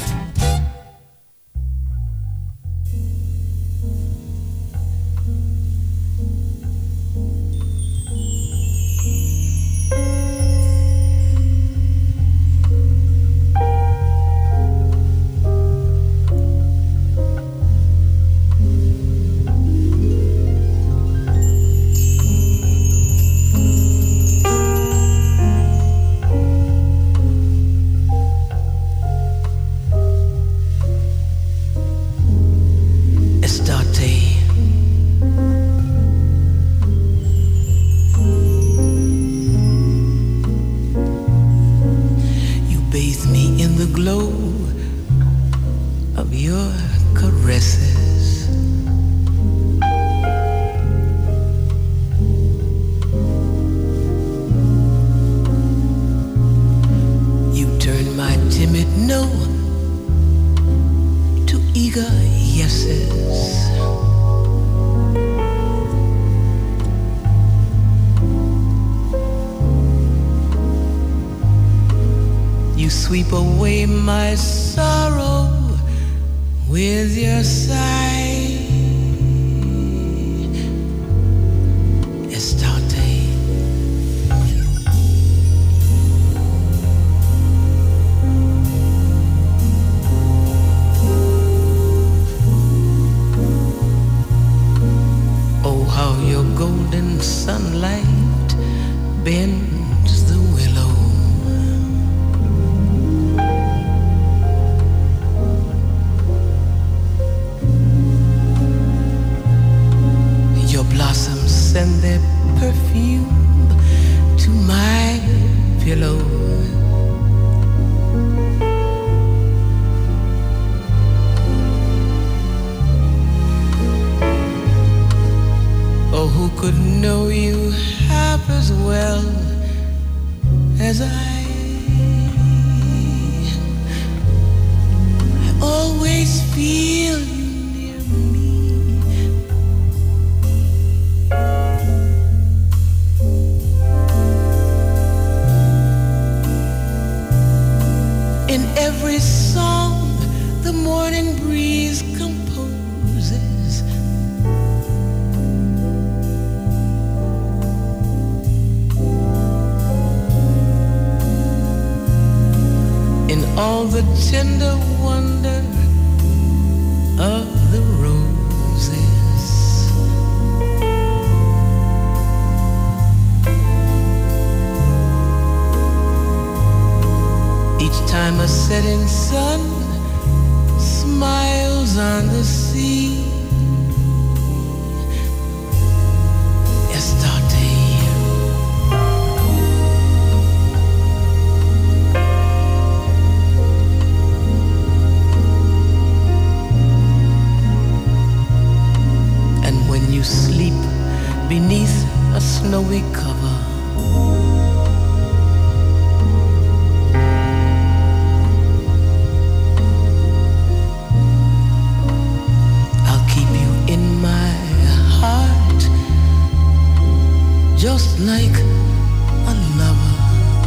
me in the glow of your caresses. You turn my timid no to eager yeses. You sweep away my sorrow with your sigh. Estate. Oh, how your golden sunlight bends the willow. Blossoms send their perfume to my pillow. Oh, who could know you half as well as I? I always feel you. In every song the morning breeze composes, in all the tender wonder of the roses. Each time a setting sun smiles on the sea, Estate. And when you sleep beneath a snowy cover, just like a lover.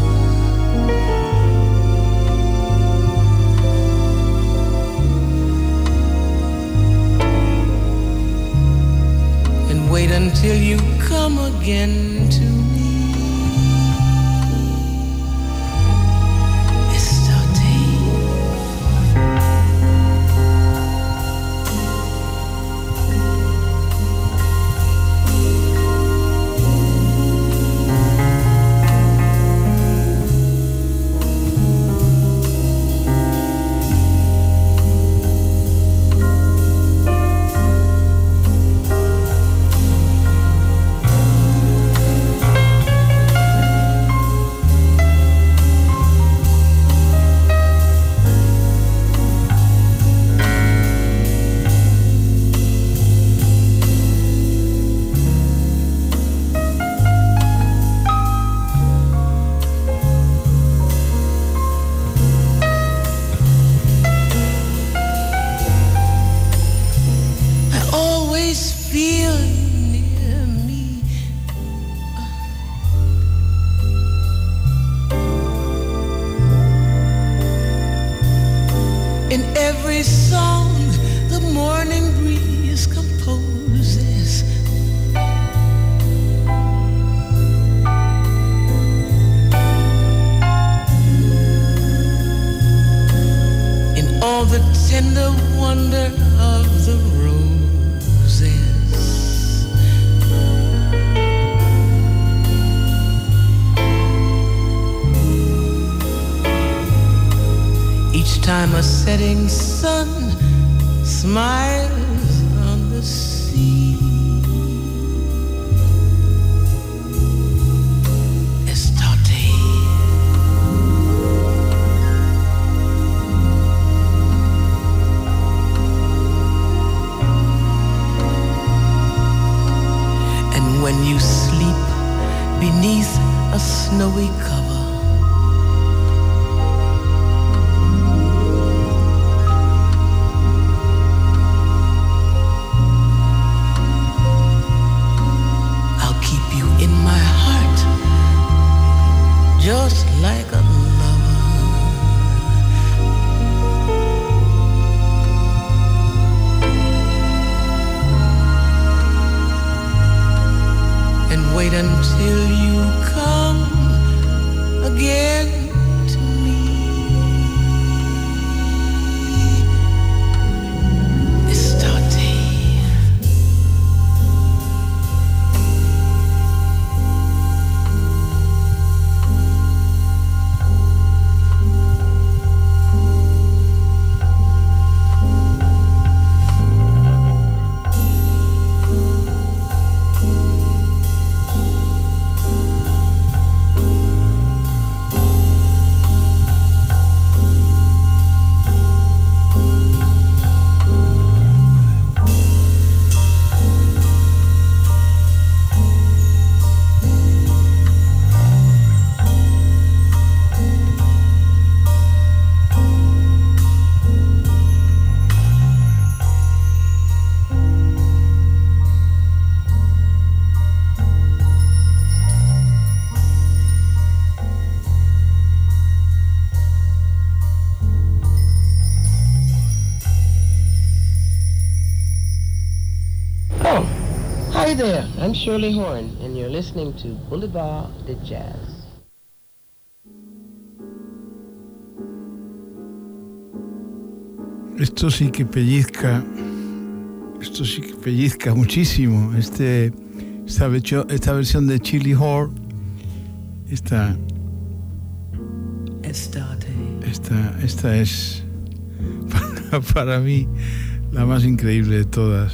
And wait until you come again to me. In every song the morning breeze composes, in all the tender wonder of the roses. Each time a setting sun smiles on the sea, Estate. wait until you come again to me. Estate. Hi there, I'm Shirley Horn, and you're listening to Boulevard de Jazz. Esto sí que pellizca, esto sí que pellizca muchísimo. Este, esta, versión, esta versión de Shirley Horn, esta, esta, esta es para, para mí la más increíble de todas.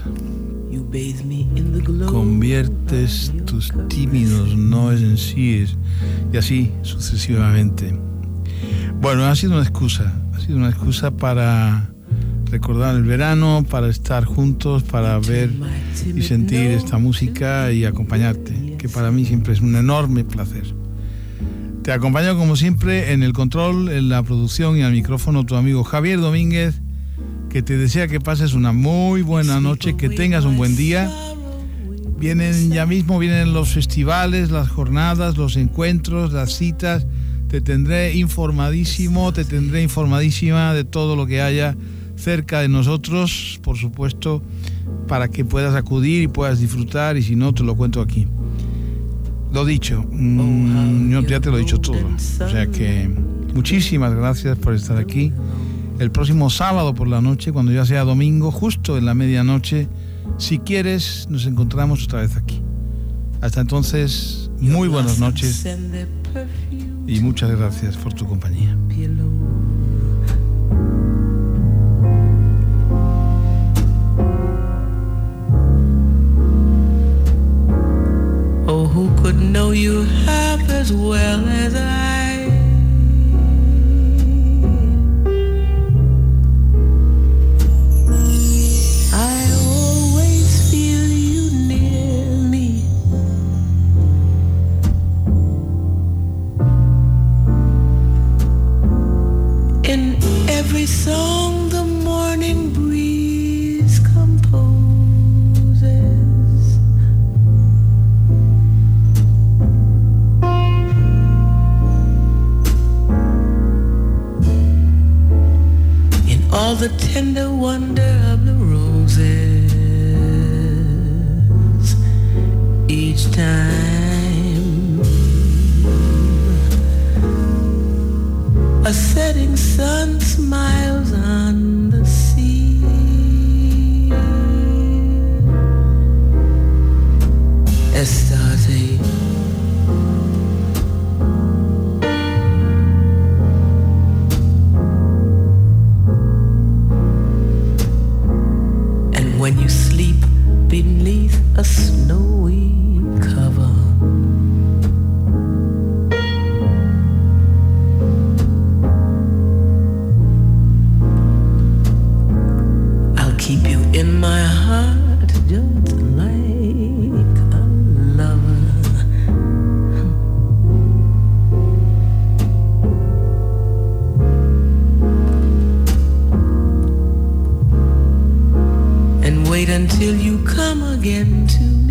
Conviertes tus tímidos noes en síes, y así sucesivamente. Bueno, ha sido una excusa, ha sido una excusa para recordar el verano, para estar juntos, para ver y sentir esta música y acompañarte, que para mí siempre es un enorme placer. Te acompaño como siempre en el control, en la producción y al micrófono tu amigo Javier Domínguez, que te desea que pases una muy buena noche, que tengas un buen día. Vienen ya mismo, vienen los festivales, las jornadas, los encuentros, las citas. Te tendré informadísimo, te tendré informadísima de todo lo que haya cerca de nosotros, por supuesto, para que puedas acudir y puedas disfrutar, y si no, te lo cuento aquí. Lo dicho, mmm, yo ya te lo he dicho todo. O sea que muchísimas gracias por estar aquí. El próximo sábado por la noche, cuando ya sea domingo, justo en la medianoche, si quieres, nos encontramos otra vez aquí. Hasta entonces, muy buenas noches y muchas gracias por tu compañía. Oh, who could know you half as well as I? Every song the morning breeze composes, in all the tender wonder of the roses, each time a setting sun smiles on the sea. Estate. And when you sleep beneath a snowy cover, keep you in my heart just like a lover. And wait until you come again to me.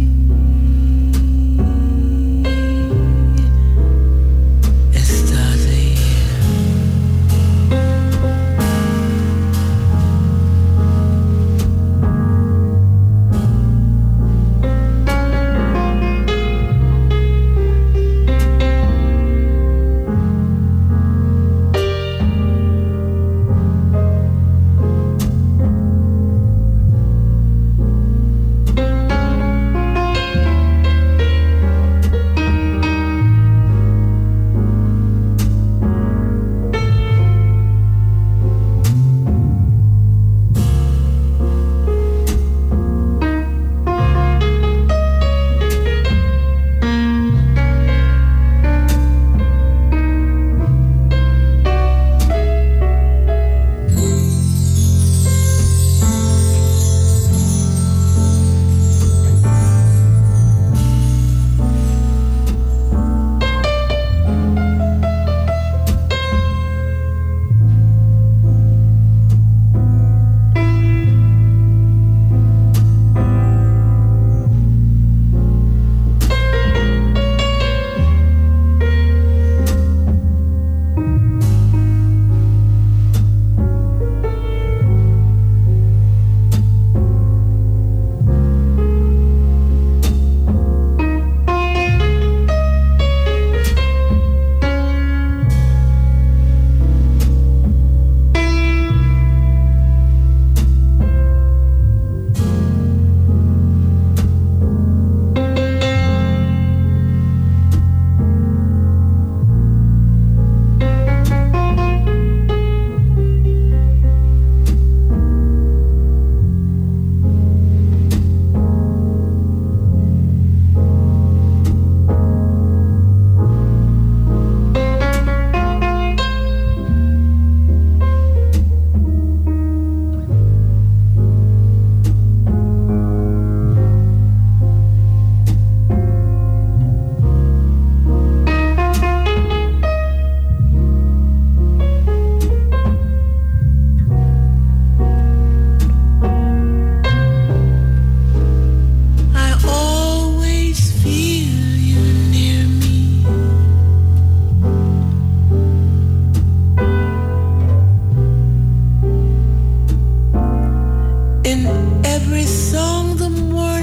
In every song the world